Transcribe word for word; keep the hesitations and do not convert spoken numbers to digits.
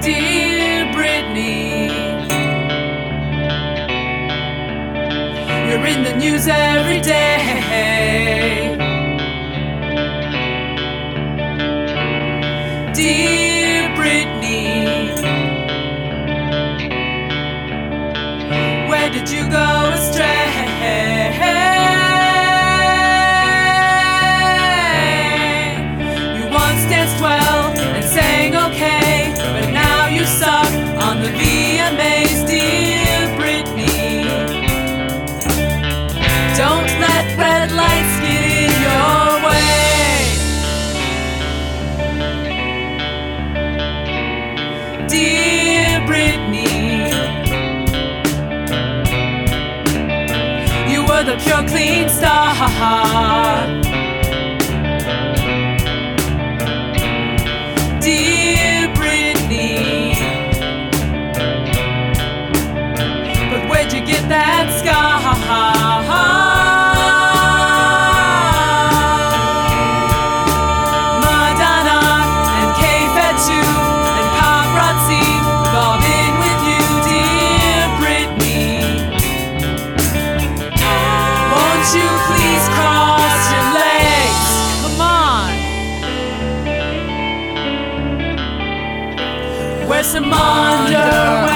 Dear Britney, you're in the news every day. Dear Britney, where did you go astray? You once danced well and sang okay, but now you suck on the V M As. Dear Britney, don't let red lights get in your way. Dear Britney, you were the pure clean star. Dear Britney, but where'd you get that scar? Madonna and K-Fed too, and paparazzi, we've all been with you. Dear Britney, won't you please cross your legs? Come on, wear some underwear.